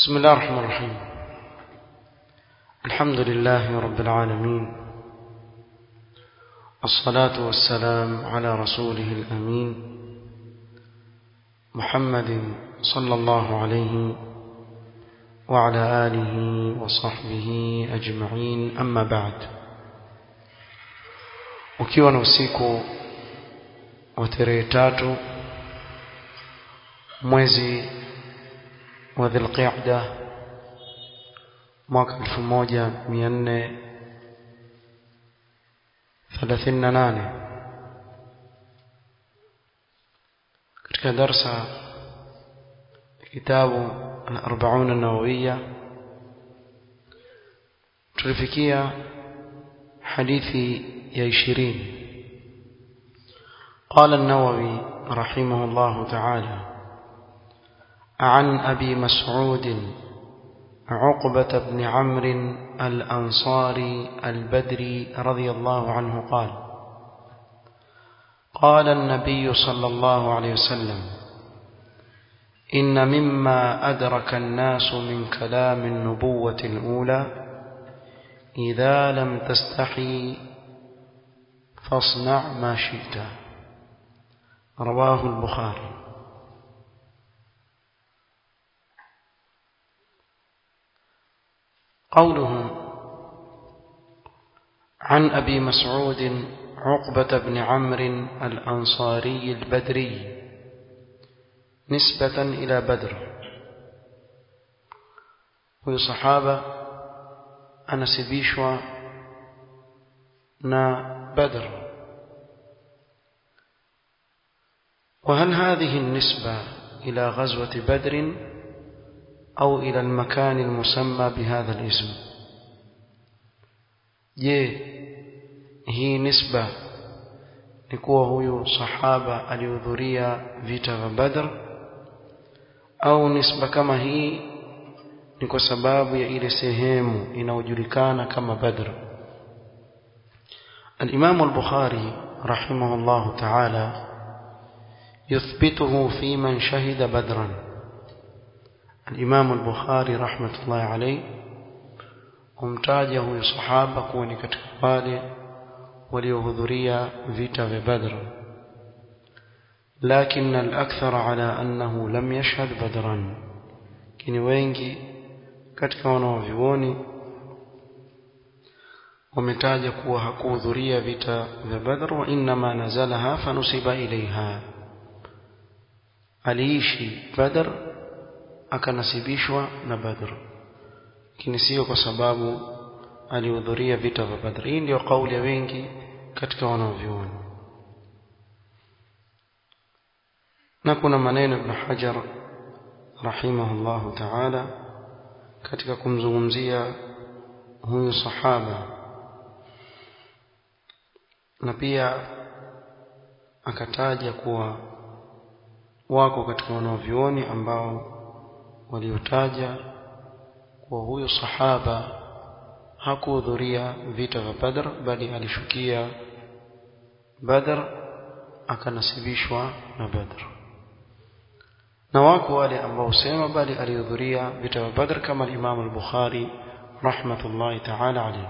بسم الله الرحمن الرحيم. الحمد لله رب العالمين، الصلاة والسلام على رسوله الأمين محمد صلى الله عليه وعلى آله وصحبه أجمعين. أما بعد، ukiwa na usiku wa tarehe 3 mwezi wa Dhulqa'da mwaka 1438 katika darasa kitabu al-40 an-nawawiyya tulifikia hadithi ya 20. قال النووي رحمه الله تعالى: عن أبي مسعود عقبة بن عمرو الأنصاري البدري رضي الله عنه قال: قال النبي صلى الله عليه وسلم: إن مما أدرك الناس من كلام النبوة الأولى إذا لم تستحي فاصنع ما شئت. رواه البخاري. قوله عن أبي مسعود عقبة بن عمرو الأنصاري البدري نسبة إلى بدر، huyu sahaba anasibishwa na Badr. وهل هذه النسبة إلى غزوة بدر أو إلى المكان المسمى بهذا الاسم؟ hii nisba ni kuwa huyu sahaba alihudhuria vita vya Badr, au nisba kama hii ni kwa sababu ya ile sehemu inayojulikana kama Badr? الإمام البخاري رحمه الله تعالى يثبته في من شهد بدرا. الإمام البخاري رحمة الله عليه humtaja huyu sahaba kuwa ni katika wale waliohudhuria vita vya Badr, lakini al-akthar ala annahu lam yashhad badran, kini wengi katika wanavyuoni wametaja kuwa hakuhudhuria vita vya Badr, wa inma nazalaha fanusiba ilaiha, aliishi Badr akanasibishwa na Badr, lakini sio kwa sababu alihudhuria vita vya Badr. Hii ndio kauli ya wengi katika wanavyuoni, na kuna maneno Ibn Hajar rahimahullahu ta'ala katika kumzungumzia huyu sahaba, na pia akataja kuwa wako katika wanavyuoni ambao waliotaja kwa huyu sahaba hakuhudhuria vita vya Badr, bali alishukia Badr akanasibishwa na Badr. Na wako wale ambao sema bali alihudhuria vita vya Badr kama Imam al-Bukhari rahmatullahi ta'ala alayhi.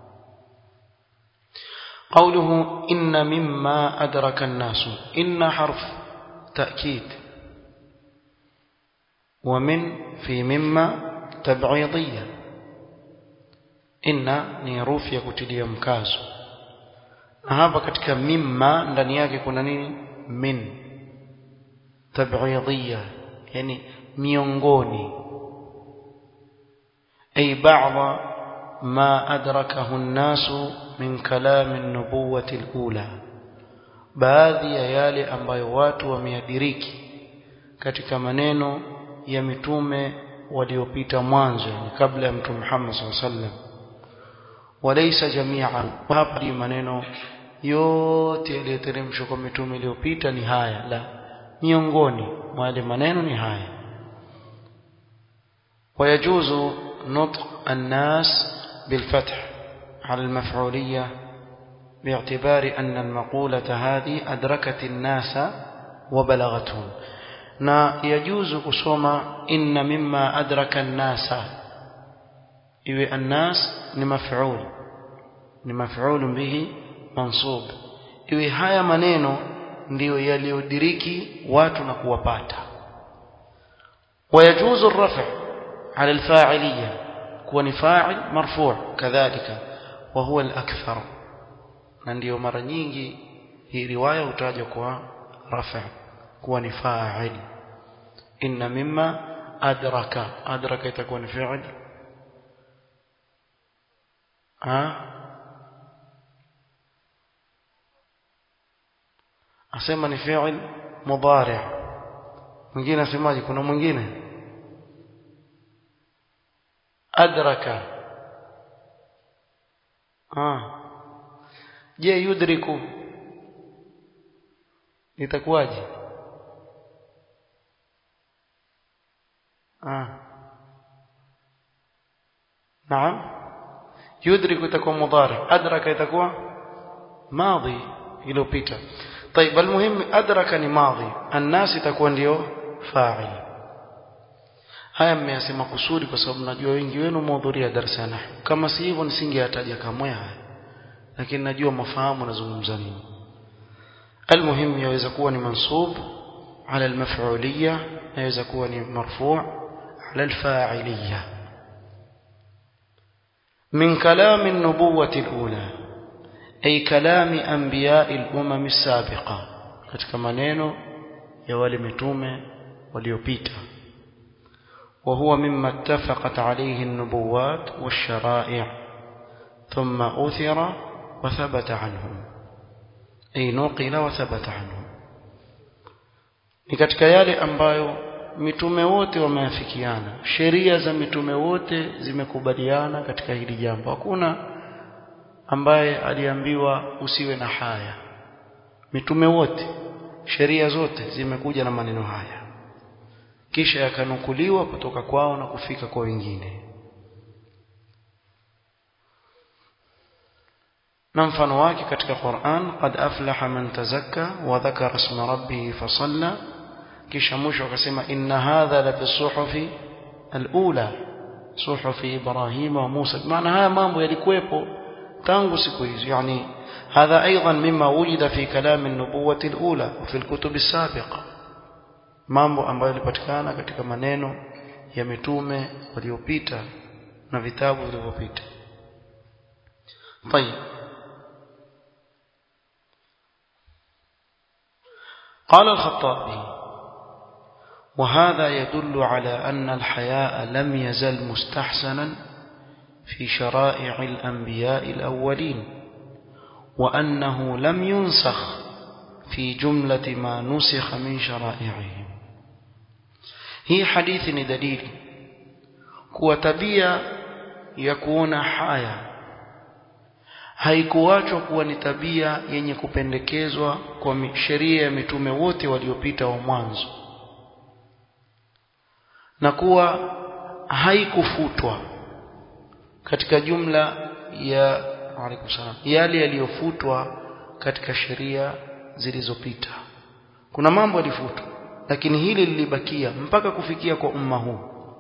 قوله إن مما أدرك الناس، إن حرف تأكيد، ومن في مما تبعيضية. إن ni herufi ya kutilia mkazo, na hapa katika mimma ndani yake kuna nini? Min tab'idiyya, yani miongoni, ay ba'dha ma adrakahu an-nasu min kalam an-nubuwati al-ula, baadhi ya yale ambayo watu wameadiriki katika maneno ya mitume waliopita mwanzo, yani kabla ya mtume Muhammad sallallahu alaihi wasallam. Walaysa jami'an, hapa maneno yote yaliyoteremshwa kwa mitume iliyopita ni haya, la, miongoni mwa yale maneno ni haya. ويجوز نطق الناس بالفتح على المفعولية باعتبار أن المقولة هذه أدركت الناس وبلغتهم، na yajuzu kusoma inna mimma adraka an-nasa, iwe an-nas ni maf'ul bihi mansub, iwe haya maneno ndiyo yaliyodiriki watu na kuwapata. ويجوز الرفع على الفاعلية كون فاعل مرفوع كذلك وهو الأكثر، ndio mara nyingi hii riwaya hutajwa kwa rafa kuwa ni fa'il. inna mimma adraka itakuwa ni fi'il asema ni fi'il mudari'. mwingine asemaje? kuna mwingine adraka. je, yudriku itakuwaje? naam, yudriku itakuwa mudari, adraka itakuwa madhi iliyopita. طيب المهم adraka ni madhi, an-nas itakuwa ndio fa'il. haya mmeyasema kusudi kwa sababu najua wengi wenu mhudhuria darasa nahwu. kama si hivyo nisingeyataja kamwe haya, lakini najua mafahamu nazungumza nini. المهم yaweza kuwa ni mansub ala al-maf'uliyya, yaweza kuwa ni marfu' ala al-fa'iliyya. min kalam an-nubuwwati al-ula ay kalami anbiya'i al-umam as-sabiqa, katika maneno ya wale mitume waliopita. وهو مما اتفقت عليه النبوات والشرائع ثم أثر وثبت عنهم، أي نقل وثبت عنهم. ni katika yale ambayo mitume wote wameafikiana, sheria za mitume wote zimekubaliana katika hili jambo. hakuna ambaye aliambiwa usiwe na haya. mitume wote, sheria zote zimekuja na maneno haya, kisha yakanukuliwa kutoka kwao na kufika kwa wengine. na mfano wake katika Qur'an, qad aflaha man tazakka wa dhakara isma rabbih fasalla, kisha mwisho akasema inna hadha la fi suhufi al-ula suhufi Ibrahim wa Musa. maana haya mambo yalikuwepo tangu siku hizo, yani hadha aidan mimma wujida fi kalam an-nubuwwati al-ula wa fi al-kutub as-sabiqa, mambo ambayo yalipatikana katika maneno ya mitume waliopita na vitabu vilivyopita. طيب قال الخطابي وهذا يدل على أن الحياء لم يزل مستحسنا في شرائع الأنبياء الأولين، وأنه لم ينسخ في جملة ما نسخ من شرائعهم. hii hadithi ni dalili kuwa tabia ya kuona haya haikuachwa kuwa ni tabia yenye kupendekezwa kwa sheria ya mitume wote waliopita wa mwanzo, na kuwa haikufutwa katika jumla ya yale yaliyofutwa katika sheria zilizopita. kuna mambo yalifutwa, lakini hili lilibakia mpaka kufikia kwa umma huu.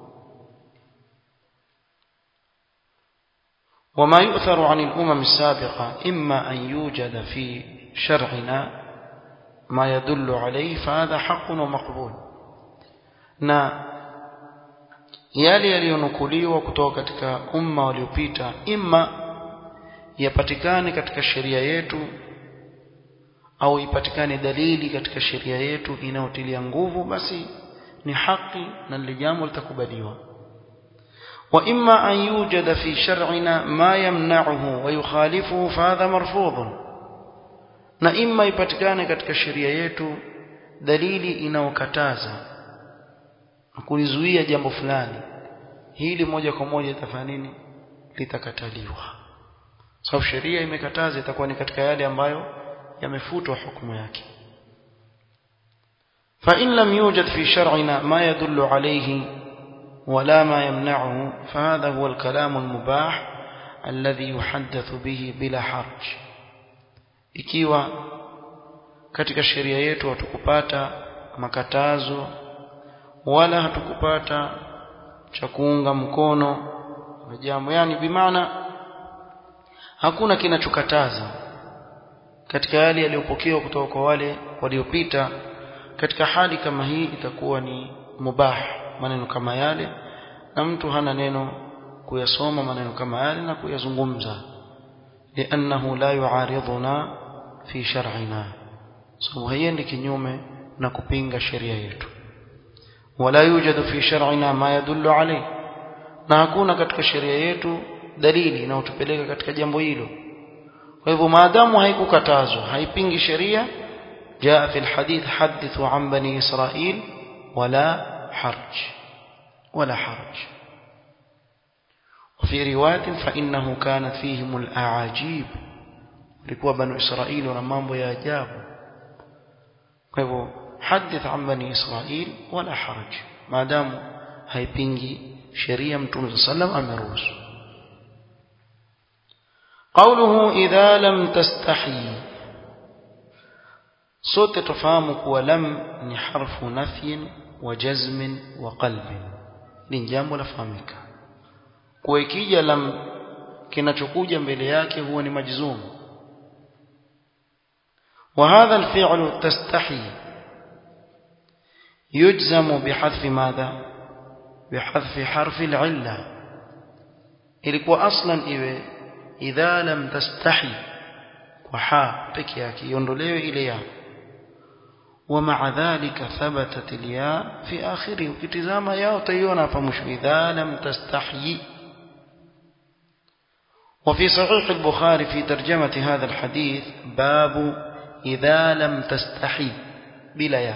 وما يؤثر عن الأمم السابقة إما أن يوجد في شرعنا ما يدل عليه فهذا حق ومقبول. na yale yaliyonukuliwa kutoka katika umma waliopita, imma yapatikane katika sheria yetu au ipatikane dalili katika sheria yetu inayotilia nguvu, basi ni haki na lile jambo litakubaliwa. wa imma an yujada fi shar'ina ma yamna'uhu wa yukhalifuhu fahadha marfudh, na imma ipatikane katika sheria yetu dalili inayokataza kulizuia jambo fulani, hili moja kwa moja itafanya nini? Litakataliwa. sababu sheria imekataza, itakuwa ni katika yale ambayo yamefutwa hukumu yake. fa in lam yujad fi shar'ina ma yadullu alayhi wala ma yamna'uhu fahadha huwa al-kalam al-mubah alladhi yuhaddathu bihi bila harj. ikiwa katika sheria yetu hatukupata makatazo wala hatukupata cha kuunga mkono jambo, yani bimaana hakuna kinachokataza katika yale yaliyopokewa kutoka kwa wale waliopita. Katika hali kama hii itakuwa ni mubah maneno kama yale, na mtu hana neno kuyasoma maneno kama yale na kuyazungumza, li'annahu la yu'ariduna fi shar'ina, sababu haiendi kinyume na kupinga sheria yetu. Wala yujadu fi shar'ina ma yadullu alayhi, na hakuna katika sheria yetu dalili inayotupeleka katika jambo hilo. Kwa hivyo maadamu haikukatazwa, haipingi sheria, jaa fi alhadith hadithu an bani israil wala harj. وفي روايه فانه كانت فيهم الاعاجيب، لكوا بنو اسرائيل wana mambo ya ajabu. Kwa hivyo hadith an bani israil wala haraj, maadamu haipingi sheria mtume sallam ameruhusu. قوله إذا لم تستحي، sote tufahamu kuwa lam ni harfu nafyin wa jazmin wa qalbin, ni jambo lafahamika. Kwa ikija lam, kinachokuja mbele yake huwa ni majzum. wa hadha alfi'lu tastahi yujzamu bihadfi madha, bihadfi harfi al'illa. ilikuwa aslan iwe idha lam tastahi kwa ha peke yake iondolewe ile ya, ومع ذلك ثبتت الياء في آخره. ukitizama yao utaiona hapa mwisho idha lam tastahi. وفي صحيح البخاري في ترجمة هذا الحديث باب إذا لم تستحي بلا ياء،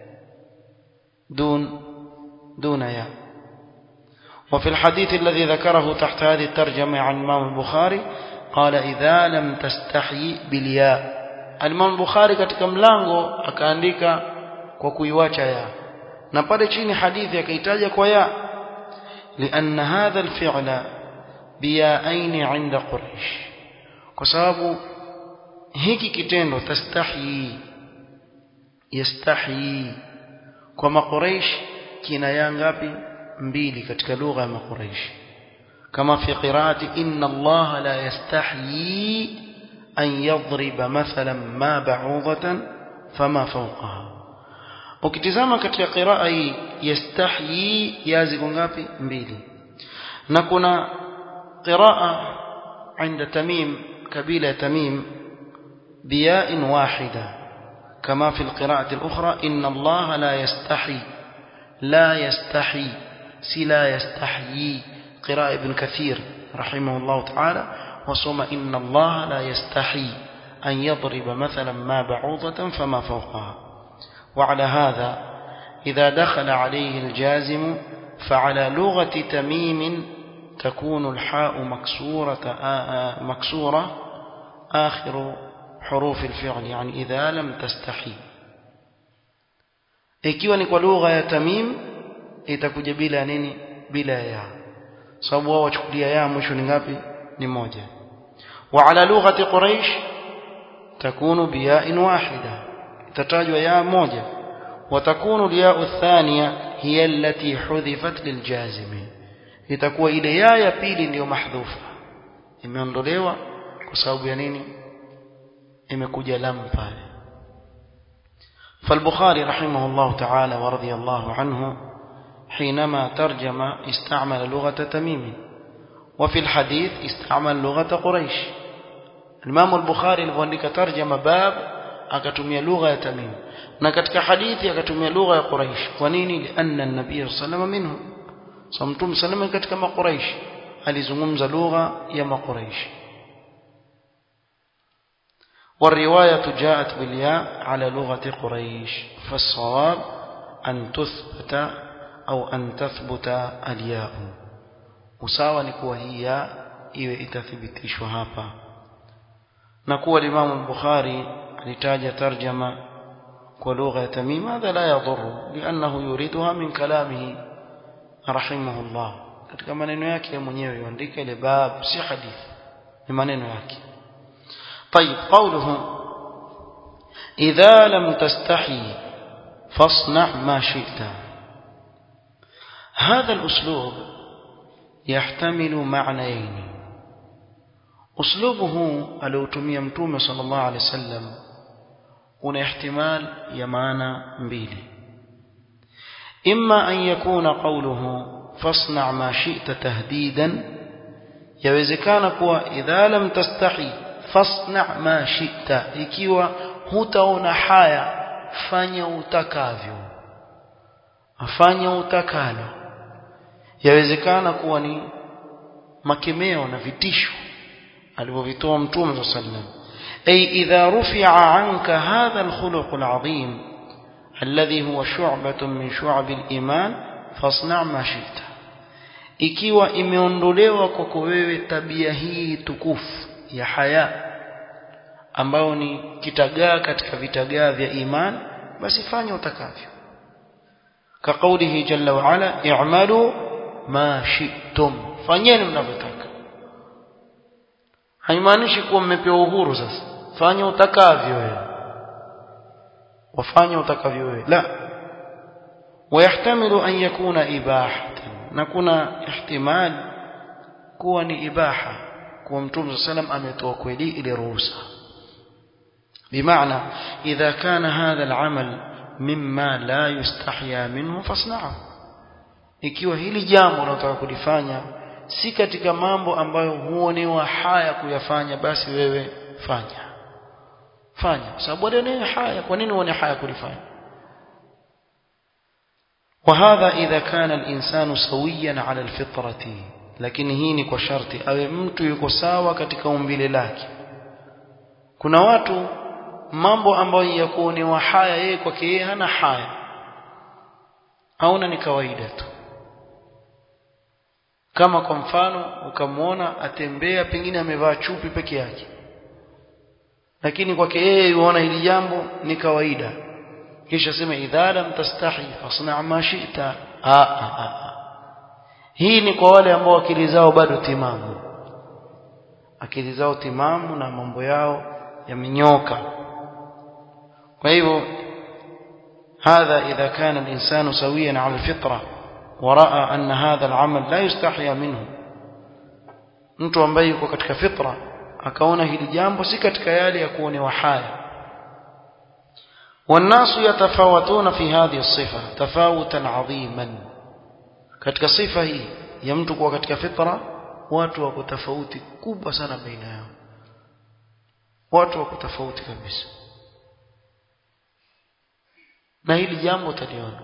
دون ياء. وفي الحديث الذي ذكره تحت هذه الترجمة عن الإمام البخاري قال إذا لم تستحي بالياء. الإمام البخاري katika mlango akaandika kwa kuiwacha ya, na pale chini hadithi akaitaja kwa ya, لأن هذا الفعل بياءين عند قريش، kwa sababu hiki kitendo tastahi yastahi kwa makuraish kina ya ngapi? mbili katika lugha ya makuraish, kama fi qiraati inna Allah la yastahi an yadriba mathalan ma ba'udatan fama fawqaha. ukitizama katika qiraa hii yastahi yaziko ngapi? mbili. na kuna qiraa عند تميم كبيلة تميم بياء واحدة كما في القراءة الأخرى إن الله لا يستحي، لا يستحي سلا يستحيي. قراءة ابن كثير رحمه الله تعالى وصوم إن الله لا يستحي أن يضرب مثلا ما بعوضة فما فوقها. وعلى هذا إذا دخل عليه الجازم فعلى لغة تميم تكون الحاء مكسورة آخر حروف الفعل، يعني إذا لم تستحي. ikiwa ni kwa lugha ya Tamim itakuja bila nini? Bila ya, sababu wao wachukulia ya mwisho ni ngapi? ni moja. wa ala lughati Quraish takunu biya'in wahida, itatajwa ya moja. wa takunu al-ya'u ath-thaniya hiya allati hudhifat liljazimi, itakuwa ile ya ya pili ndiyo mahdhufa, imeondolewa kwa sababu ya nini? imekuja lam pale. فالبخاري رحمه الله تعالى ورضي الله عنه حينما ترجم استعمل لغة تميم، وفي الحديث استعمل لغة قريش. الإمام البخاري alipoandika ترجم باب akatumia lugha ya Tamim, na katika hadithi akatumia lugha ya Quraish. kwa nini? لأن النبي صلى الله عليه وسلم منهم، صمتم سلم katika makuraish alizungumza lugha ya makuraish. والرواية جاءت بالياء على لغة قريش، فالصواب أن تثبت أو أن تثبت الياء، usawa ni kuwa hii ya iwe itathibitishwa hapa. na kuwa Imam al-Bukhari alitaja tarjama kwa lugha ya Tamim, hadha la yadhuru li'annahu yuriduha min kalamihi rahimahullah, katika maneno yake mwenyewe yuandika ile bab, si hadithi, ni maneno yake. طيب قوله إذا لم تستحي فاصنع ما شئت، هذا الأسلوب يحتمل معنيين. أسلوبه الأوتومية متومة صلى الله عليه وسلم una ihtimal ya maana mbili. إما أن يكون قوله فاصنع ما شئت تهديدا, yawezekana kuwa idha lam tastahi fasna' ma shi'ta, ikiwa hutaona haya fanya utakavyo, afanya utakalo. Yawezekana kuwa ni makemeo na vitisho alivyovitoa Mtume sallallahu alayhi wasallam. أي إذا رفع عنك هذا الخلق العظيم الذي هو شعبة من شعب الإيمان فاصنع ما شئت, ikiwa imeondolewa kwako wewe tabia hii tukufu ya haya ambao ni kitagaa katika vitagaa vya iman, basi fanya utakavyo. Ka qawlihi jalla wa ala i'malu ma shi'tum, fanyeni mnavyotaka. Haimaanishi kuwa mmepewa uhuru sasa fanya utakavyo wewe, wafanya utakavyo wewe, la. ويحتمل أن يكون إباحة, نكون احتمال كون إباحة, كون متوم صلى الله عليه وسلم أمتوكلي إلى رؤوسه, بمعنى إذا كان هذا العمل مما لا يستحيا منه فاصنعه, ikiwa hili jambo unataka kulifanya si katika mambo ambayo huonewa haya kuyafanya, basi wewe fanya kwa sababu ndio haya. Kwa nini uone haya kulifanya? وهذا إذا كان الإنسان سويا على الفطرة, lakini hii ni kwa sharti awe mtu yuko sawa katika umbile lake. Kuna watu mambo ambayo yakuonewa haya yeye kwake yeye hana haya, hauna, ni kawaida tu. Kama kwa mfano ukamwona atembea pengine amevaa chupi peke yake, lakini kwake yeye yuona hili jambo ni kawaida, kisha sema idha lam tastahi fasna' ma shi'ta. Hii ni kwa wale ambao akili zao bado timamu, akili zao timamu na mambo yao yamenyoka. kwa hivyo هذا إذا كان الإنسان سويا على الفطرة ورأى أن هذا العمل لا يستحيا منه, mtu ambaye yuko katika fitra akaona hili jambo si katika yale ya kuonewa haya. والناس يتفاوتون في هذه الصفة تفاوتا عظيما, katika sifa hii ya mtu kuwa katika fitra watu wako tofauti kubwa sana baina yao, watu wako tofauti kabisa, na hili jambo taliona.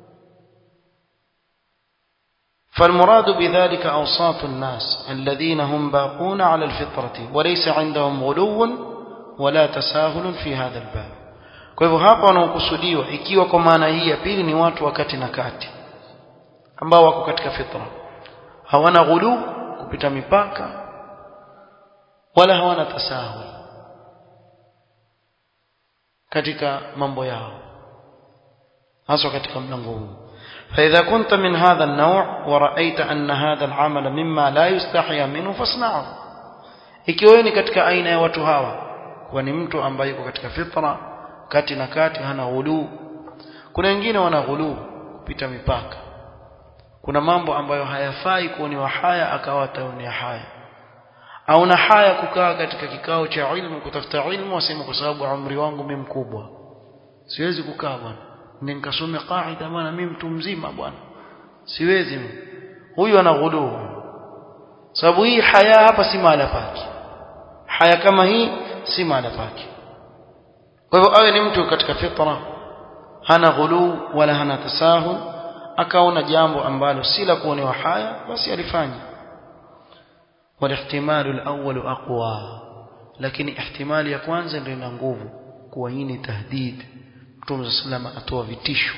فالمراد بذلك أوساط الناس الذين هم باقون على الفطرة وليس عندهم غلو ولا تساهل في هذا الباب. kwa hivyo hapa wanaokusudiwa ikiwa kwa maana hii ya pili ni watu wakati na kati ambao wako katika fitra, hawana ghulu kupita mipaka wala hawana tasahul katika mambo yao, hasa katika mlango huu. فإذا كنت من هذا النوع ورأيت أن هذا العمل مما لا يستحيا منه فاصنعه, ikiwa ni katika aina ya watu hawa, kwa ni mtu ambaye yuko katika fitra kati na kati, hana ghulu. Kuna wengine wana ghulu kupita mipaka, kuna mambo ambayo hayafai kuonewa haya akawa ataonea haya, au na haya kukaa katika kikao cha ilmu kutafuta ilmu, asema kwa sababu umri wangu mimi mkubwa siwezi kukaa bwana, nikasome qaida bwana, mimi mtu mzima bwana siwezi. Huyu ana ghulu, sababu hii haya hapa si mahala pake, haya kama hii si mahala pake. kwa hivyo awe ni mtu katika fitra, hana ghulu wala hana tasahul, akaona jambo ambalo si la kuonewa haya basi alifanya. والاحتمال الأول أقوى, lakini ihtimali ya kwanza ndio ina nguvu, kuwa hii ni tahdid. Mtume sallallahu atoa vitisho,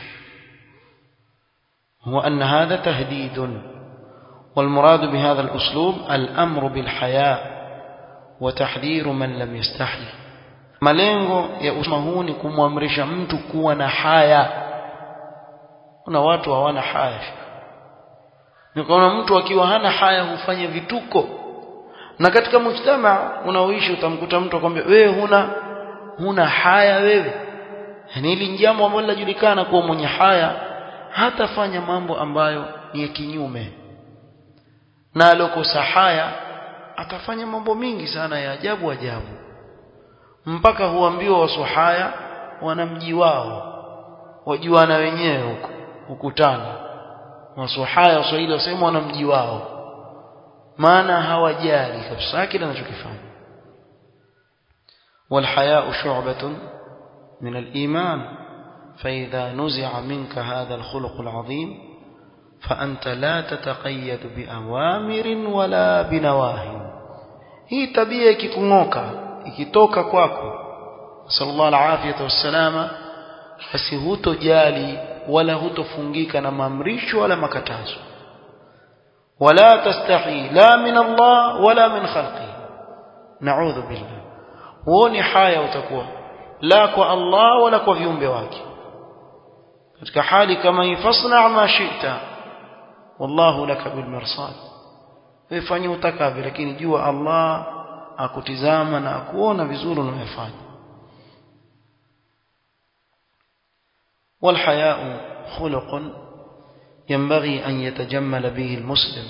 هو أن هذا تهديد. والمراد بهذا الأسلوب الأمر بالحياء وتحذير من لم يستحي. malengo ya usma huu ni kumwamrisha mtu kuwa na haya. Kuna watu hawana haya, nikaona mtu akiwa hana haya hufanya vituko, na katika mujtama unaoishi utamkuta mtu akwambia wewe huna haya wewe. Yani hili jambo ambalo linajulikana kuwa mwenye haya hatafanya mambo ambayo ni kinyume. Na alokosa haya atafanya mambo mingi sana ya ajabu ajabu, mpaka huambiwa wasuhaya wana mji wao, wajuana wenyewe huko ukutana. Wasuhaya Waswahili wasema wana mji wao, maana hawajali kabisa kile anachokifanya. والحياء شعبة من الإيمان فإذا نزع منك هذا الخلق العظيم فأنت لا تتقيد بأوامر ولا بنواهي. hii tabia ikikung'oka, ikitoka kwako, sallallahu alafiyatu wassalama, basi hutojali wala hutofungika na maamrisho wala makatazo. wala tastahi la min Allah wala min khalqi, na'udhu billah. huoni haya utakuwa la kwa Allah wala kwa viumbe wake. katika hali kama hii, fasna ma shi'ta wallahu laka bil mirsad, fanya utakavyo, lakini jua Allah akutizama na akuona vizuri unayofanya. والحياء خلق ينبغي أن يتجمل به المسلم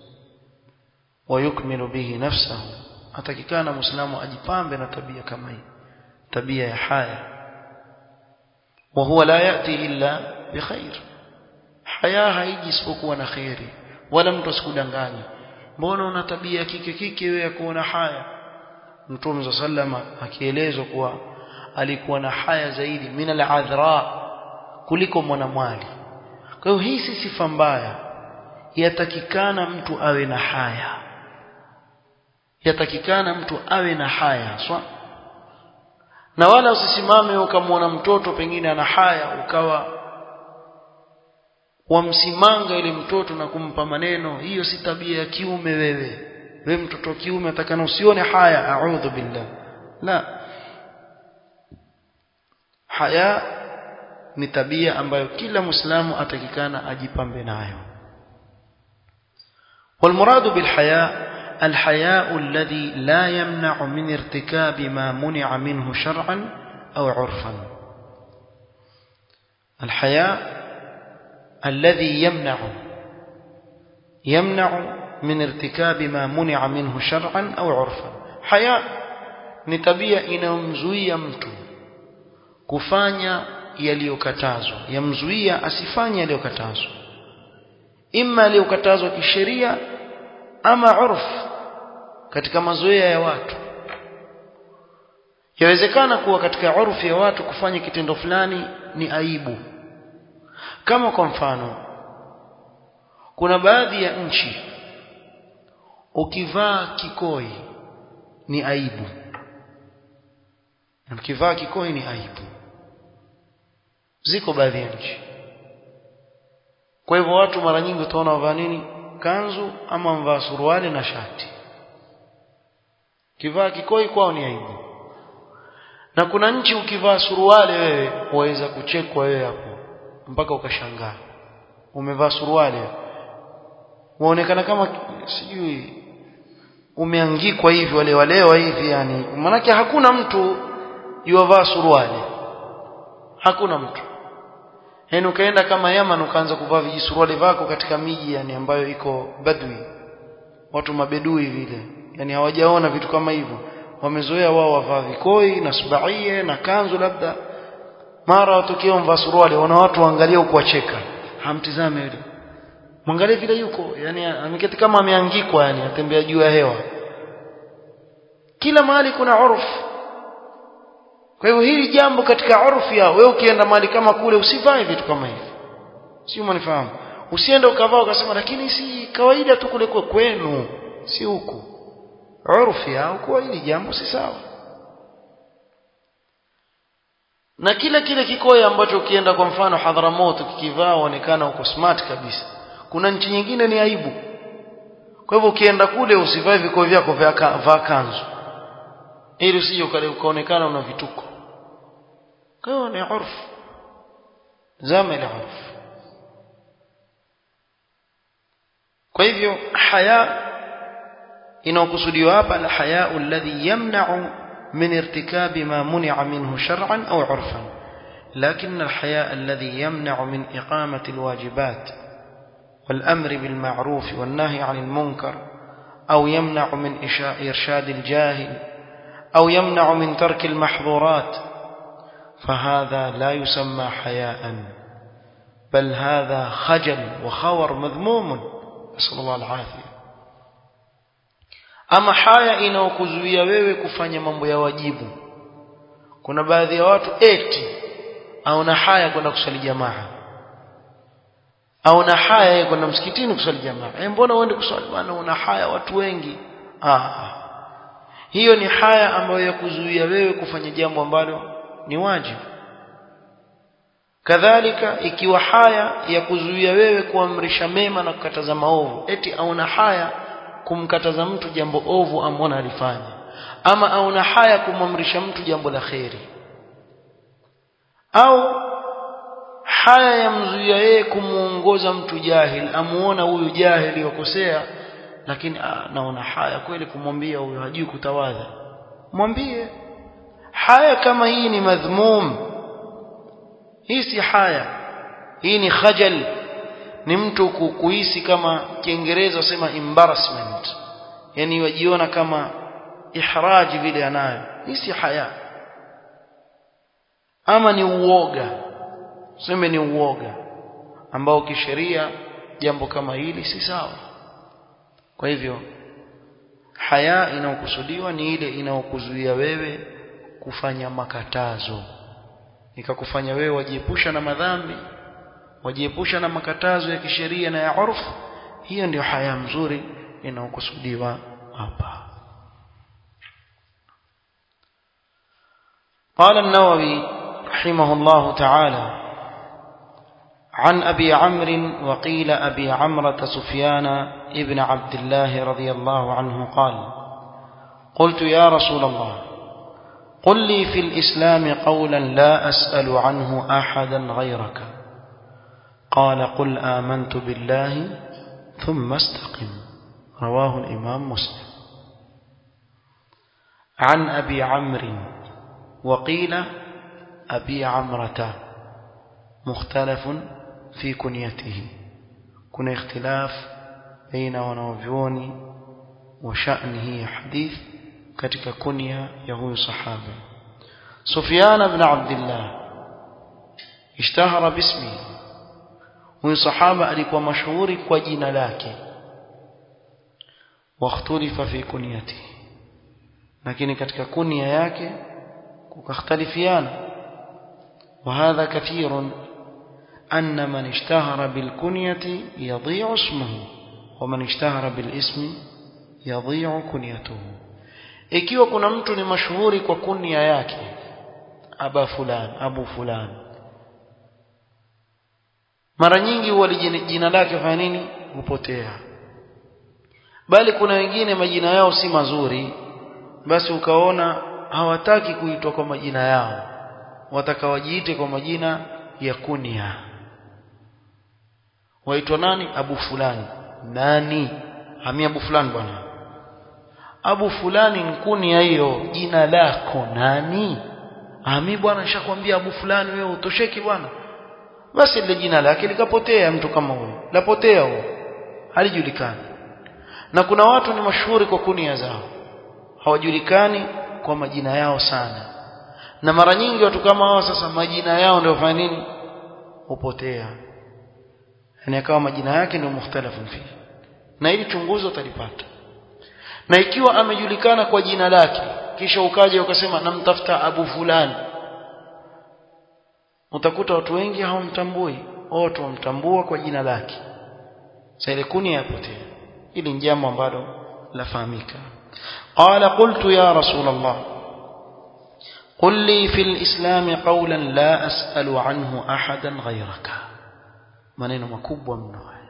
ويكمل به نفسه. atakikana muislamu ajipambe na tabia kama hii, tabia ya haya. وهو لا يأتي إلا بخير. haya haiji isipokuwa na khairi, wala mtu asikudanganye mbona una tabia kike wewe ya kuona haya. Mtume sallama akielezwa kuwa alikuwa na haya zaidi min al-adhra, kuliko mwanamwali. Kwa hiyo hii si sifa mbaya, yatakikana mtu awe na haya, yatakikana mtu awe na haya sawa. Na wala usisimame ukamwona mtoto pengine ana haya ukawa wamsimanga ile mtoto na kumpa maneno. Hiyo si tabia ya kiume. Wewe mtoto kiume atakana usione haya, a'udhu billah. La, haya ni tabia ambayo kila muislamu atakikana ajipambe nayo. والمراد بالحياء الحياء الذي لا يمنع من ارتكاب ما منع منه شرعا أو عرفا. الحياء الذي يمنع من ارتكاب ما منع منه شرعا أو عرفا. حياء ni tabia inayomzuia mtu kufanya yaliyokatazwa, yamzuia asifanye yaliyokatazwa, imma yaliyokatazwa kisheria ama urfu, katika mazoea ya watu. Yawezekana kuwa katika urfu ya watu kufanya kitendo fulani ni aibu. Kama kwa mfano, kuna baadhi ya nchi ukivaa kikoi ni aibu. Ukivaa kikoi ni aibu. Ziko baadhi ya nchi. Kwa hivyo watu mara nyingi utaona wavaa nini? Kanzu ama mvaa suruali na shati. Kivaa kikoi kwao ni aibu. Na kuna nchi ukivaa suruali wewe waweza kuchekwa wewe hapo mpaka ukashangaa. Umevaa suruali waonekana kama sijui umeangikwa hivi, walewa hivi yani. Maana hakuna mtu yuvaa suruali. Hakuna mtu. Yaani ukaenda kama Yaman ukaanza kuvaa vijisuruali vako katika miji yani ambayo iko badwi, watu mabedui vile, yani hawajaona vitu kama hivyo. Wamezoea wao wavaa vikoi na subaie na kanzu, labda mara watokeo mvaa suruali, wana watu waangalia huko wacheka. Hamtizame yule, mwangalie vile yuko, yani ameketi kama ameangikwa, yani atembea juu ya hewa. Kila mahali kuna urfu. Kwa hivyo hili jambo katika urfu yao, wewe ukienda mahali kama kule usivae vitu kama hivi. Sio, mnifahamu? Usiende ukavaa ukasema lakini si kawaida tu kule kwenu, si huku. Urfu yao kwa hili jambo si sawa. Na kile kikoi ambacho ukienda kwa mfano Hadhramout kikivaa onekana uko smart kabisa, kuna nchi nyingine ni aibu. Kwa hivyo ukienda kule usivae vikoi vyako vaa kanzu, ili usije ukaonekana una vituko. Kwa hiyo ni urfu, zama ile urfu. Kwa hivyo haya inakusudiwa hapa al-haya alladhi yamna'u min irtikabi ma muni'a minhu shar'an aw 'urfan, lakin al-haya alladhi yamna'u min iqamati al-wajibat والأمر بالمعروف والنهي عن المنكر أو يمنع من إرشاد الجاهل أو يمنع من ترك المحظورات فهذا لا يسمى حياء بل هذا خجل وخور مذموم نسأل الله العافية. Ama haya inaokuzuia wewe kufanya mambo ya wajibu. Kuna baadhi ya watu eti au na haya kwenda kusali jamaa, au na haya kwenda msikitini kusali jamaa. Mbona uende kusali bwana, una haya watu wengi? Hiyo ni haya ambayo yakuzuia wewe kufanya jambo ambalo ni wajibu. Kadhalika ikiwa haya yakuzuia wewe kuamrisha mema na kukataza maovu, eti au na haya kumkataza mtu jambo ovu amona alifanya, ama au na haya kumamrisha mtu jambo la khairi, au haya yamzuia yeye kumuongoza mtu jahil, amuona huyu jahili wakosea lakini naona haya kweli kumwambia huyu hajui kutawadha, mwambie. Haya kama hii ni madhmum, hii si haya, hii ni khajal, ni mtu kuhisi kama Kiingereza wasema embarrassment, yani wajiona kama ihraji vile anayo. Hii si haya, ama ni uoga, sema ni uoga ambao kisheria jambo kama hili si sawa. Kwa hivyo haya inayokusudiwa ni ile inayokuzuia wewe kufanya makatazo, ikakufanya wewe wajiepusha na madhambi, wajiepusha na makatazo ya kisheria na ya urfu. Hiyo ndio haya mzuri inayokusudiwa hapa. قال النووي رحمه الله تعالى عن أبي عمرو وقيل أبي عمرة سفيان ابن عبد الله رضي الله عنه قال قلت يا رسول الله قل لي في الإسلام قولا لا أسأل عنه أحدا غيرك قال قل آمنت بالله ثم استقم رواه الإمام مسلم. عن أبي عمرو وقيل أبي عمرة مختلف في كنيته، كن اختلاف بين wanavyuoni وشأنه حديث katika kunya ya huyu sahaba. Sufyan ibn Abdullah ishtahara bismi, huyu sahaba alikuwa mashuhuri kwa jina lake. Wakhtulifa fi kunyatihi, lakini katika kunya yake kukhtalifiana. وهذا كثير أن من اشتهر بالكنية يضيع اسمه ومن اشتهر بالاسم يضيع كنيته. Ikiwa kuna mtu ni mashuhuri kwa kunya yake, aba fulan, abu fulan, mara nyingi huwa jina lake fanya nini? Hupotea. Bali kuna wengine majina yao si mazuri, basi ukaona hawataki kuitwa kwa majina yao, wataka wajiite kwa majina ya kunya. Waitwa nani? Abu fulani. Nani? Hami abu fulani bwana. Abu fulani ni kunya hiyo, jina lako nani? Hami bwana nishakwambia abu fulani, wewe utosheki bwana. Basi ile jina lake likapotea. Mtu kama huyo lapotea, huyo halijulikani. Na kuna watu ni mashuhuri kwa kunya zao, hawajulikani kwa majina yao sana. Na mara nyingi watu kama hao sasa majina yao ndio fanya nini? Hupotea. Yani kama majina yake ndio mukhtalafu fi. Na ili chunguzo utalipata. Na ikiwa amejulikana kwa jina lake kisha ukaja ukasema namtafuta abu fulani, utakuta watu wengi hawamtambui, watu wamtambua kwa jina lake. Sasa ile kunya yapotea. Ili ni jambo ambalo lafahamika. Qala qultu ya rasul Allah قل لي في الإسلام قولا لا أسأل عنه أحدا غيرك. maneno makubwa mno haya,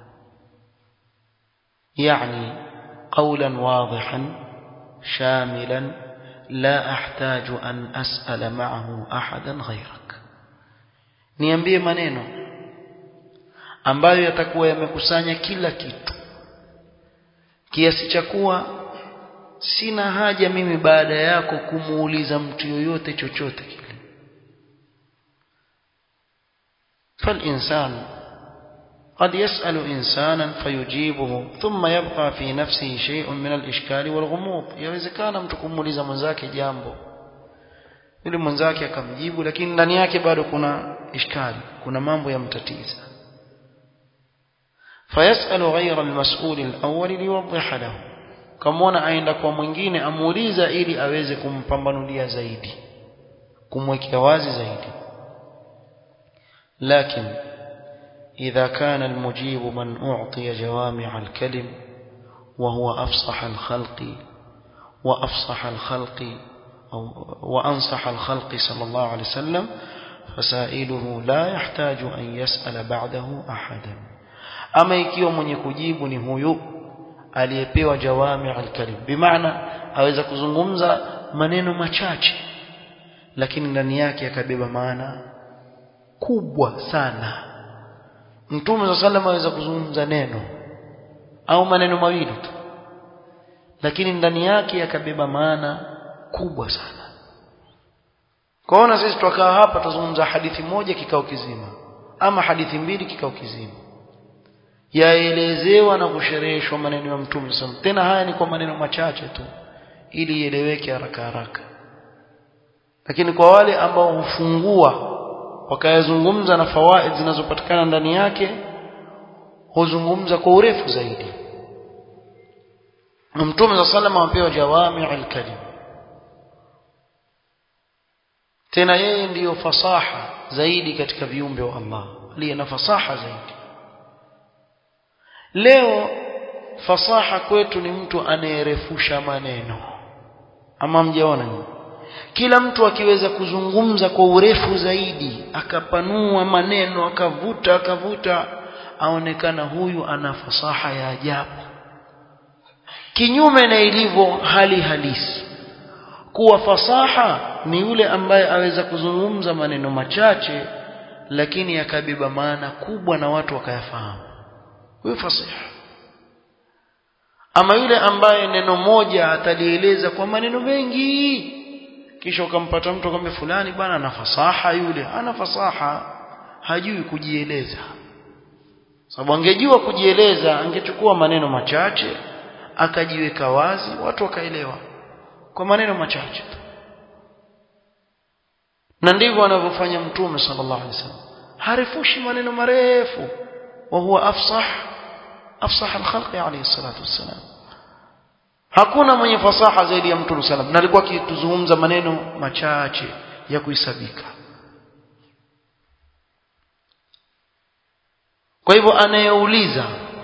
يعني قولا واضحا شاملا لا أحتاج أن أسأل معه أحدا غيرك. niambie maneno ambayo yatakuwa yamekusanya kila kitu kiasi cha kuwa sina haja mimi baada yako kumuuliza mtu yoyote chochote kile. فالإنسان قد يسأل إنسانا فيجيبه ثم يبقى في نفسه شيء من الإشكال والغموض. yawezekana mtu kumuuliza mwenzake jambo, yule mwenzake akamjibu, lakini ndani yake bado kuna ishkali, kuna mambo yamtatiza. فيسأل غير المسؤول الأول ليوضح له. kama aenda kwa mwingine amuuliza ili aweze kumpambanulia zaidi, kumwekea wazi zaidi. لكن إذا كان المجيب من أعطي جوامع الكلم وهو أفصح وأنصح الخلق صلى الله عليه وسلم فسائله لا يحتاج أن يسأل بعده أحدا. أما ikiwa mwenye kujibu ni huyu aliyepewa jawami' al-kalim, bimaana aweza kuzungumza maneno machache lakini ndani yake yakabeba maana kubwa sana. Mtume sallallahu alayhi wasallam aweza kuzungumza neno au maneno mawili tu, lakini ndani yake yakabeba maana kubwa sana. Kwaona sisi tukaa hapa tuzungumza hadithi moja kikao kizima, ama hadithi mbili kikao kizima, yaelezewa na kushereheshwa maneno ya Mtume sallallahu alayhi wasallam. Tena haya ni kwa maneno machache tu ili ieleweke haraka haraka. Lakini kwa wale ambao hufungua wakayazungumza na fawaid zinazopatikana ndani yake, huzungumza kwa urefu zaidi. Mtume sallallahu alayhi wasallam amepewa jawami'ul kalim, tena yeye ndiyo fasaha zaidi katika viumbe wa Allah, aliye na fasaha zaidi. Leo fasaha kwetu ni mtu anayerefusha maneno, ama mjaona nini? Kila mtu akiweza kuzungumza kwa urefu zaidi, akapanua maneno, akavuta, aonekana huyu ana fasaha ya ajabu. Kinyume na ilivyo hali halisi, kuwa fasaha ni yule ambaye aweza kuzungumza maneno machache lakini yakabeba maana kubwa na watu wakayafahamu, huyo fasiha. Ama yule ambaye neno moja atalieleza kwa maneno mengi, kisha ukampata mtu kama fulani bwana ana fasaha, yule ana fasaha, hajui kujieleza. Sababu angejua kujieleza angechukua maneno machache akajiweka wazi, watu wakaelewa kwa maneno machache tu. Na ndivyo anavyofanya Mtume sallallahu alaihi wasallam, harefushi maneno marefu, wa huwa afsah al-khalqi alayhi salatu wassalam. Hakuna mwenye fasaha zaidi ya Mtume sallallahu alaihi wasallam, na alikuwa akituzungumza maneno machache ya kuhesabika. Kwa hivyo anayeuliza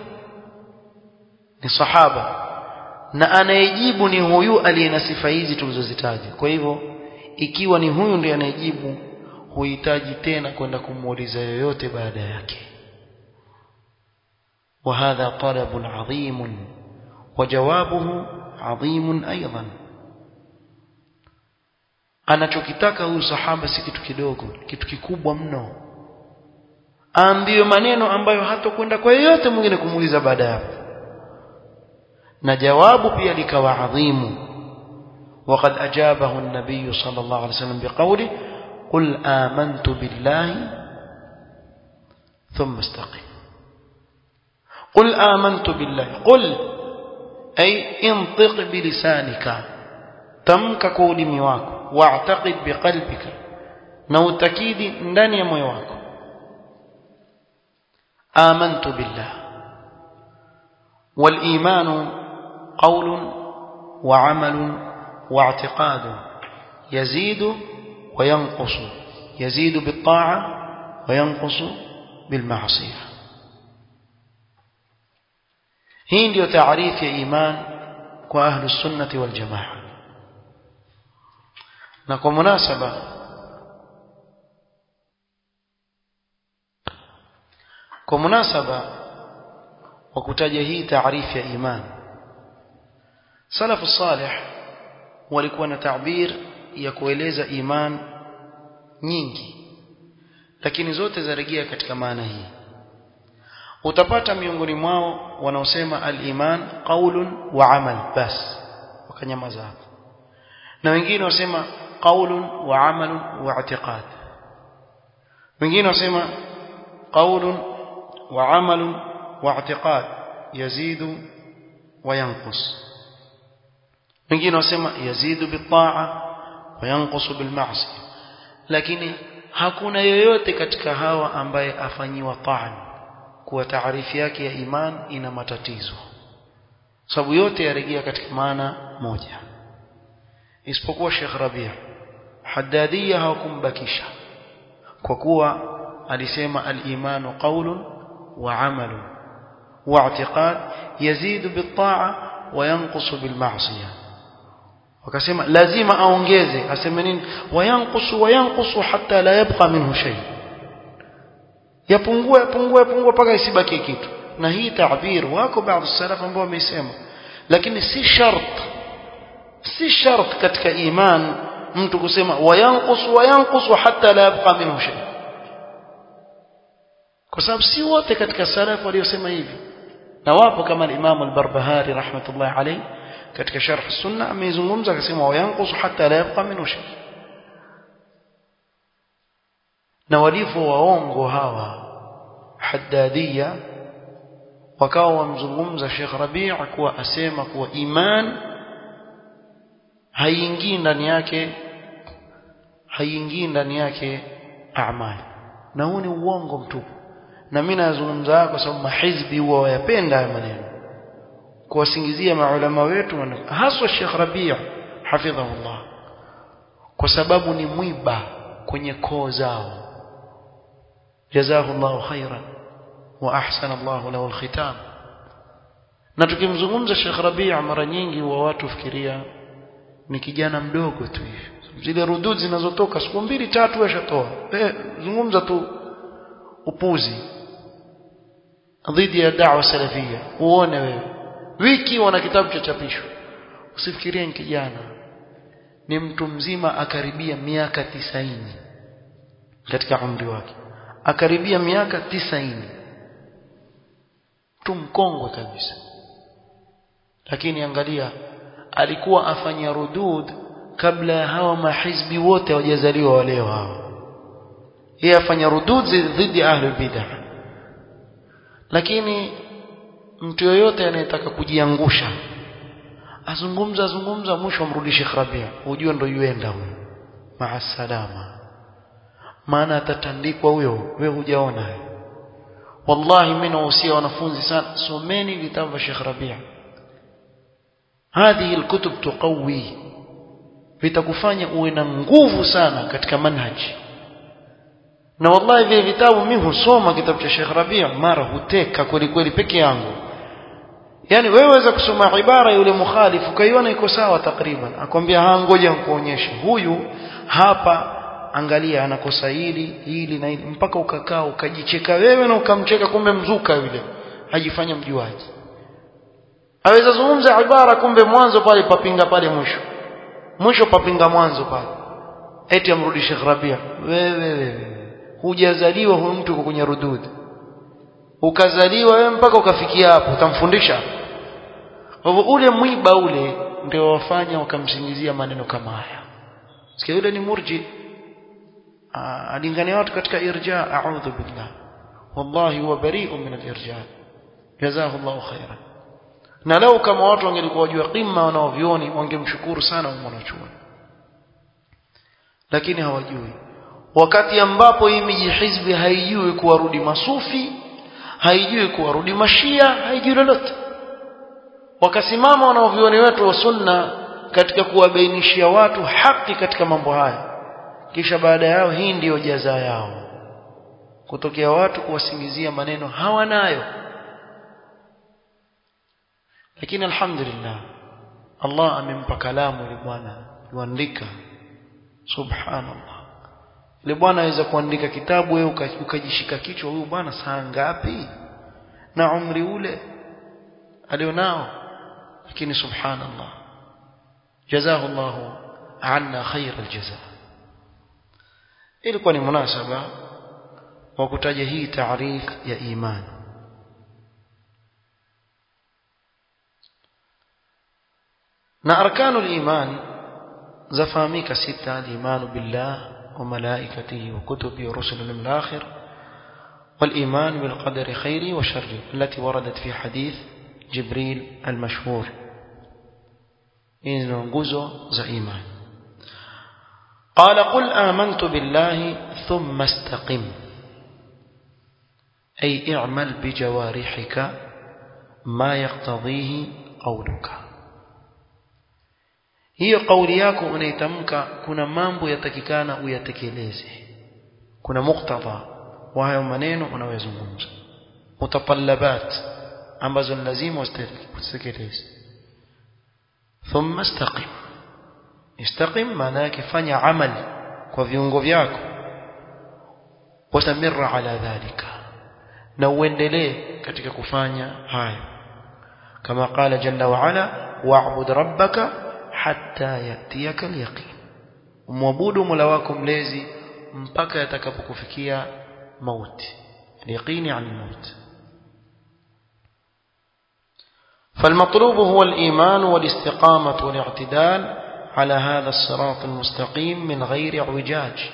ni sahaba na anayejibu ni huyu aliye na sifa hizi tulizozitaja. Kwa hivyo ikiwa ni huyu ndiye anayejibu, huhitaji tena kwenda kumuuliza yoyote baada yake. وهذا طلب عظيم وجوابه عظيم أيضا. anachokitaka huyu sahaba si kitu kidogo, kitu kikubwa mno. Aambiwe maneno ambayo hatakwenda kwa yeyote mwingine kumuuliza baada yake, na jawabu pia likawa adhimu. وقد أجابه النبي صلى الله عليه وسلم بقوله قل آمنت بالله ثم استقم. قل آمنت بالله، قل أي انطق بلسانك، تمك كولمي wako، واعتقد بقلبك، na utakidi ndani ya moyo wako. آمنت بالله. والإيمان قول وعمل واعتقاد، يزيد وينقص، يزيد بالطاعة وينقص بالمعصية. hii ndio taarifu ya iman kwa ahlu sunnati wal jamaa. Na kwa munasaba wa kutaja hii taarifu ya iman, salafu salih walikuwa na tabir ya kueleza iman nyingi, lakini zote zarejea katika maana hii. Utapata miongoni mwao wanaosema al-iman qaulun wa amal bas, wakanyamaza hapo, na wengine wasema qaulun wa amalun wa i'tiqad, wengine wasema qaulun وعمل واعتقاد يزيد وينقص. wengine wasema yazidu bitaa wa yanqusu bilmaasi, lakini hakuna yoyote katika hawa ambaye afanyiwa taan kuwa taarifu yake ya iman ina matatizo, sababu yote yarejea katika maana moja, isipokuwa Sheikh Rabi' Haddadiyya hawakumbakisha, kwa kuwa alisema al-imanu qawlun wa 'amalun wa i'tiqad yazidu bitaa wa yanqusu bilmaasiyah. wakasema lazima aongeze, aseme nini? wayanqusu hatta la yabqa minhu shay, yapungua mpaka isibaki kitu. na hii taabir wako baadhi salaf ambao wamesema, lakini si shart katika iman mtu kusema wayanqusu hatta la yabqa minhu shay, kwa sababu si wote katika salaf waliosema hivi. na wapo kama al-Imam al-Barbahari rahmatullah alayhi katika sharh sunna amezungumza akasema wayanqusu hatta la yabqa minhu shay. na walifo waongo hawa Haddadiyya wakawa wamzungumza Sheikh Rabi' kuwa asema kuwa iman haingii ndani yake a'mal, na huu ni uongo mtupu. na mimi nazungumza kwa sababu mahizbi huwa wayapenda haya maneno, kuwasingizia maulama wetu, haswa Sheikh Rabi' hafidhahullah, kwa sababu ni mwiba kwenye koo zao. jazahullahu khairan wa ahsana Allahu lahu alkhitam. na tukimzungumza Sheikh Rabi' mara nyingi wa watu fikiria ni kijana mdogo tu hivi, zile rudud zinazotoka siku 2-3 ashatoa. Zungumza tu upuzi dhidi ya da'wa salafia, uone wewe wiki wana kitabu cha chapisho. Usifikirie ni kijana, ni mtu mzima, akaribia miaka 90 katika umri wake, akaribia miaka 90, mtu mkongwe kabisa. lakini angalia, alikuwa afanya rudud kabla ya hawa mahizbi wote hawajazaliwa wale hao. yeye afanya rudud dhidi ya ahli bid'ah. lakini mtu yoyote anayetaka kujiangusha azungumza mwisho amrudishe Rabi', ujue ndio yuenda huyo maa salama, maana atatandikwa huyo. wewe hujaona? wallahi mimi nawahusia wanafunzi sana, someni vitabu vya Sheikh Rabi'. هذه الكتب تقوي, vitakufanya uwe na nguvu sana katika manhaji. na wallahi vile vitabu mimi husoma kitabu cha Sheikh Rabi' mara huteka kweli peke yangu. yani wewe waweza kusoma ibara yule mukhalifu kaiona iko sawa takriban, akwambia ngoja nikuonyeshe huyu hapa, angalia anakosa hili na hili, mpaka ukakaa ukajicheka wewe na ukamcheka, kumbe mzuka yule hajifanya mjuaji. aweza zungumza ibara kumbe mwanzo pale papinga pale mwisho papinga mwanzo pale, eti amrudishe Sheikh Rabi'. wewe hujazaliwa, huyo mtu uko kwenye rudud, ukazaliwa wewe mpaka ukafikia hapo, utamfundisha? Kwa hivyo ule mwiba ule ndio wafanya wakamsingizia maneno kama haya. Sikia yule ni murji, alingania watu katika irja. a'udhu billah, wallahi huwa bari'un min al-irja. jazahullahu khairan. na lau kama watu wangelikuwa wajua qimma wanaovioni wangemshukuru sana mwanachuoni, lakini hawajui. wakati ambapo hii miji hizbi haijui kuwarudi masufi, haijui kuwarudi mashia, haijui lolote, wakasimama wanaovioni wetu wa sunna katika kuwabainishia watu haki katika mambo haya, kisha baada yao hii ndiyo jaza yao, kutokea watu kuwasingizia maneno hawanayo. lakini alhamdulillah, Allah amempa kalamu ile bwana kuandika. subhanallah, ile bwana aweza kuandika kitabu, wewe ukajishika kichwa, huyu bwana saa ngapi na umri ule alionao. lakini subhanallah, jazahullahu anna khair aljaza. ilikuwa ni munasaba wa kutaja hii taarif ya imani. na arkanul iman zafahamika 6: al-iman billah wa malaikatihi wa kutubihi wa rusulihi wal akhir والإيمان بالقدر خيره وشره التي وردت في حديث جبريل المشهور. إن nguzo za imani. قال قل آمنت بالله ثم استقم أي اعمل بجوارحك ما يقتضيه قولك. hiyo kauli yako unaitamka kuna mambo yatakikana uyatekeleze, kuna muktadha wa hayo maneno unayozungumza, mutapallabat ambazo lazima usitekeleze. thumma istaqim, istaqim maana yake fanya amali kwa viungo vyako, wastamirra ala dhalika, na uendelee katika kufanya hayo, kama qala jalla wa ala wa'bud rabbaka hatta yatiyaka al-yaqin, umwabudu mola wako mlezi mpaka yatakapokufikia mauti, yaqini an maut. فالمطلوب هو الإيمان والاستقامة والاعتدال على هذا الصراط المستقيم من غير اعوجاج.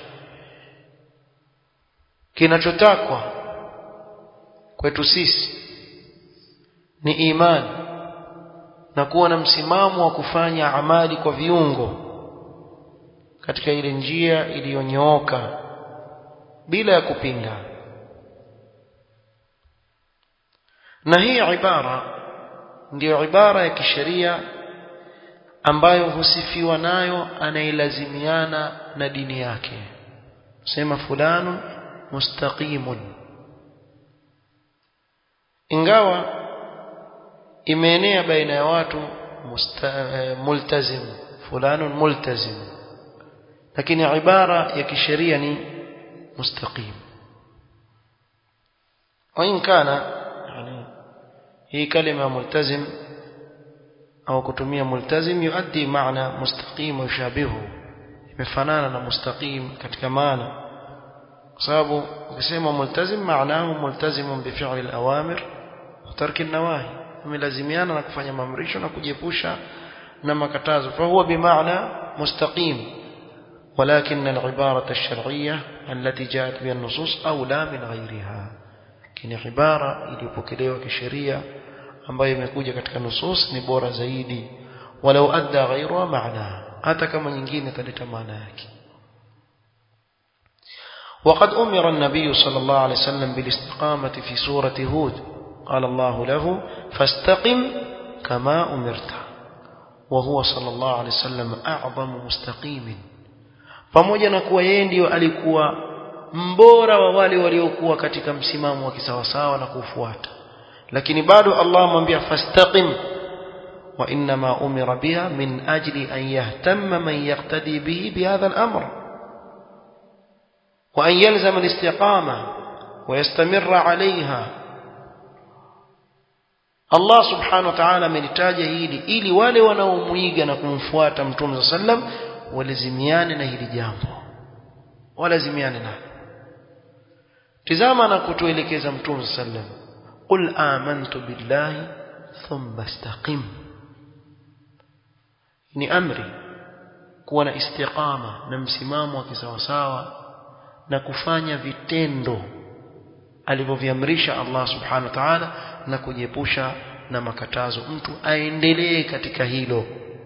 kinachotakwa kwetu sisi ni imani na kuwa na msimamo wa kufanya amali kwa viungo katika ile njia iliyonyooka bila ya kupinga. Na hii ibara ndio ibara ya kisheria ambayo husifiwa nayo anayelazimiana na dini yake. Sema fulanu mustaqimun, ingawa imeenea baina ya watu multazim, fulanu multazim, lakini ibara ya kisheria ni mustaqim. وإن كان يعني هي كلمة ملتزم أو كتمية ملتزم يؤدي معنى مستقيم ويشابهه، يفنانا مستقيم katika maana, kwa sababu ukisema multazim maanahu multazim بفعل الأوامر وترك النواهي, amelazimiana na kufanya maamrisho na kujiepusha na makatazo, فهو بمعنى مستقيم. ولكن العبارة الشرعية التي جاءت بها النصوص أولى من غيرها. كن عبارة iliyopokelewa kisheria ambayo imekuja katika nusus ni bora zaidi, walau adda ghayruha maana, hata kama nyingine italeta maana yake. وقد أمر النبي صلى الله عليه وسلم بالاستقامة في سورة هود، قال الله له فاستقم كما أمرت، وهو صلى الله عليه وسلم أعظم مستقيم. pamoja na kuwa yeye ndio alikuwa mbora wa wale waliokuwa katika msimamo wa kisawasawa na kufuata, lakini bado Allah amwambia fastaqim, wa inma umira biha min ajli an yahtamma man yaqtadi bihi bihadha al-amr wa an yalzam al-istiqama wa yastamirra 'alayha. Allah subhanahu wa ta'ala amelitaja hili ili wale wanaomuiga na kumfuata Mtume sallam walazimiane na hili jambo, walazimiane nalo. Tazama na kutuelekeza Mtume sallam, qul amantu billahi thumma istaqim. Ni amri kuwa na istiqama na msimamo wa kisawasawa na kufanya vitendo alivyoviamrisha Allah subhanahu wa ta'ala na kujiepusha na makatazo. Mtu aendelee katika hilo.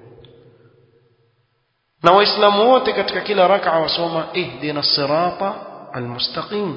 Na waislamu wote katika kila rak'a wasoma ihdina sirata almustaqim,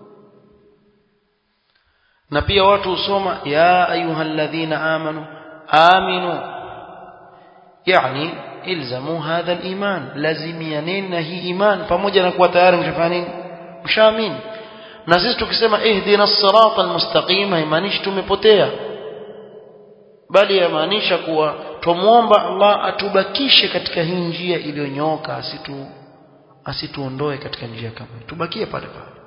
na pia watu usoma ya ayyuhalladhina amanu aminu, yani ilzamu hadha aliman, lazimianeni na hii iman, pamoja na kuwa tayari mshafanya nini, mshaamini. Na sisi tukisema ihdina sirata almustaqim haimaanishi tumepotea, bali yamaanisha kuwa tumuomba Allah atubakishe katika hii njia iliyonyooka, asituondoe katika njia kama, tubakie pale pale.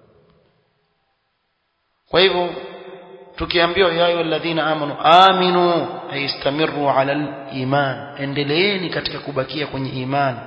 Kwa hivyo tukiambiwa ya ayyuhalladhina amanu aminu, aistamirru ala al-iman, endeleeni katika kubakia kwenye imani.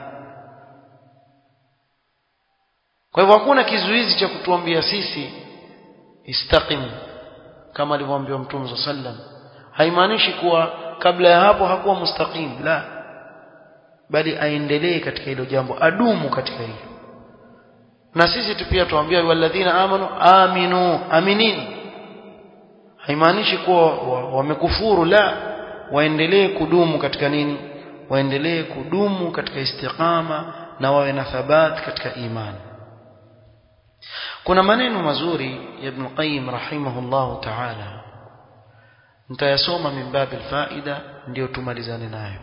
Kwa hivyo hakuna kizuizi cha kutuambia sisi istaqim kama alivyoambiwa Mtume sallam. Haimaanishi kuwa kabla ya hapo hakuwa mustaqim, la, bali aendelee katika hilo jambo, adumu katika hilo. na sisi pia tuambia walladhina amanu aminu, aminini. Haimaanishi kuwa wamekufuru, la, waendelee kudumu katika nini? Waendelee kudumu katika istiqama na wawe na thabat katika imani. Kuna maneno mazuri ya Ibn Qayyim rahimahullah ta'ala, nitayasoma min bab alfaida ndio tumalizane nayo.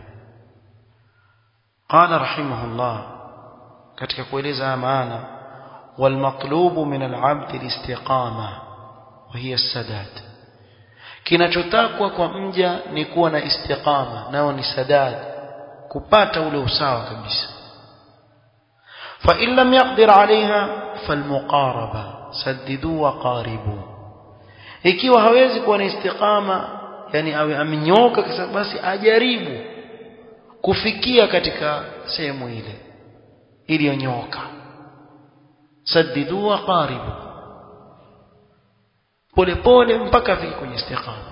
Qala rahimahullah katika kueleza maana wal matlubu min al-'abd al-istiqama wa hiya as-sadad, kinachotakwa kwa mja ni kuwa na istiqama, nao ni sadad, kupata ule usawa kabisa. fa in lam yaqdir 'alayha falmuqaraba saddidu wa qaribu, ikiwa hawezi kuwa na istiqama, yani awe amenyoka, basi ajaribu kufikia katika sehemu ile iliyonyoka. Saddidu wa qaribu, pole pole mpaka afike kwenye istiqama.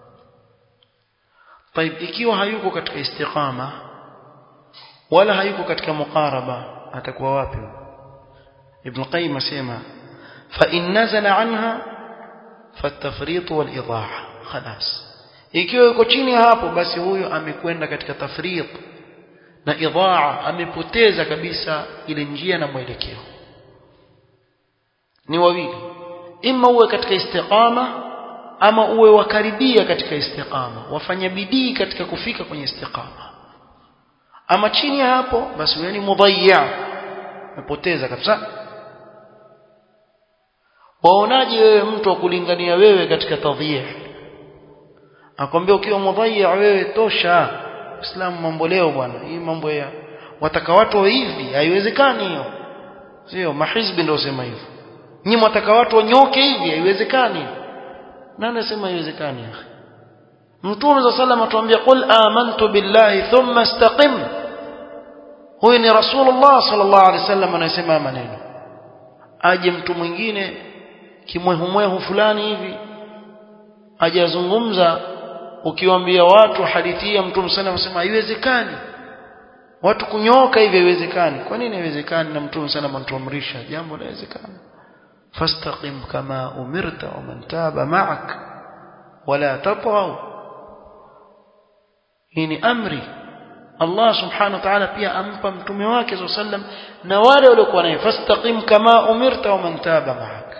طيب, ikiwa hayuko katika istiqama wala hayuko katika muqaraba, atakuwa wapi? Ibn Qayyim asema fa in nazala anha fatafrit wal idah, خلاص, ikiwa yuko chini hapo, basi huyo amekwenda katika tafrit na idaa, amepoteza kabisa ile njia na mwelekeo. Ni wawili, ima uwe katika istiqama ama uwe wakaribia katika istiqama, wafanya bidii katika kufika kwenye istiqama. Ama chini hapo, basi wewe ni mudayya, umepoteza kabisa. Waonaje wewe mtu akulingania wewe katika tadhiyah, akwambia ukiwa mudayya wewe tosha, Uislamu mambo leo bwana, hii mambo ya wataka watu hivi, haiwezekani hiyo. Sio mahizbi ndio sema hivyo, nyinyi mtaka watu wanyoke hivi, haiwezekani. Nani anasema haiwezekani? Akhi, Mtume sallallahu alayhi wasallam atuambia qul amantu billahi thumma istaqim. Huyu ni Rasulullah sallallahu alayhi wasallam anasema maneno. Aje mtu mwingine kimwehumwehu fulani hivi ajazungumza, ukiwaambia watu hadithi ya Mtume sallallahu alayhi wasallam haiwezekani, watu kunyoka hivi haiwezekani. Kwa nini haiwezekani na Mtume sallallahu alayhi wasallam anatuamrisha jambo linawezekana? فاستقم كما أمرت ومن تاب معك ولا تطغوا. هني أمري الله سبحانه وتعالى pia ampa mtume wake صلى الله عليه وسلم na wale waliokuwa naye, fastaqim kama umirta wa man taba ma'ak.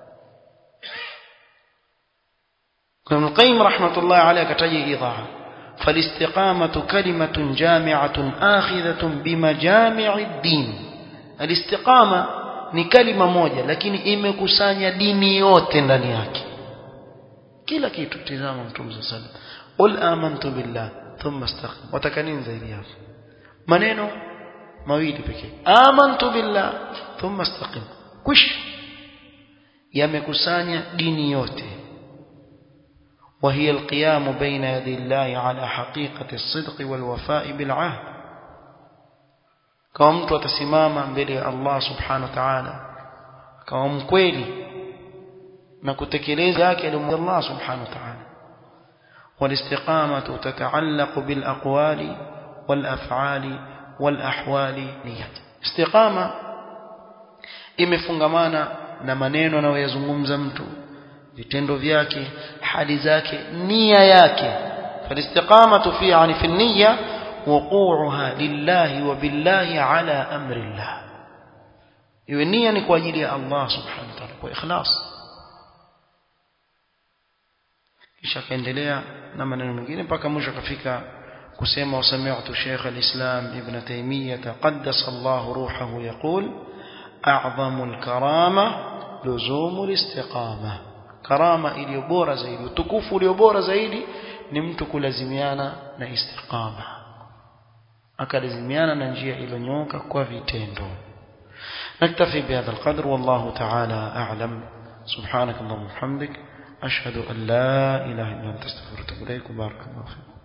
Ibn Qayyim rahmatullah alayhi kataji idaa, falistiqamatu kalimatun jami'atun akhidhatun bimajami'i ad-din. Alistiqama ni kalima moja lakini imekusanya dini yote ndani yake, kila kitu. Tazama Mtume sallallahu alayhi wasallam, qul amantu billah thumma istaqim. Watakanini zaidi hapo? Maneno mawili pekee, amantu billah thumma istaqim, kush yamekusanya dini yote. وهي القيام بين يدي الله على حقيقة الصدق والوفاء بالعهد. kama mtu atasimama mbele ya Allah subhanahu wa ta'ala kama mkweli na kutekeleza yake aliyomwambia Allah subhanahu wa ta'ala. والاستقامة تتعلق بالأقوال والأفعال والأحوال نية. استقامة imefungamana na maneno anayozungumza mtu, vitendo vyake, hali zake, nia yake. فالاستقامة في يعني في النية وقوعها لله وبالله على أمر الله. iwe nia ni kwa ajili ya Allah subhanahu wa ta'ala kwa ikhlas. Kisha kaendelea na maneno mengine mpaka mwisho kafika kusema wasami'tu Sheikh al-Islam Ibn Taymiyyah qaddasa Allah ruhahu yaqul a'zamu al-karama luzumu al-istiqama. Karama iliyo bora zaidi, utukufu ulio bora zaidi ni mtu kulazimiana na istiqama, akalazimiana na njia iliyonyoka kwa vitendo. نكتفي بهذا القدر والله تعالى أعلم. سبحانك اللهم وبحمدك أشهد أن لا إله إلا أنت أستغفرك وأتوب إليك. بارك الله فيك.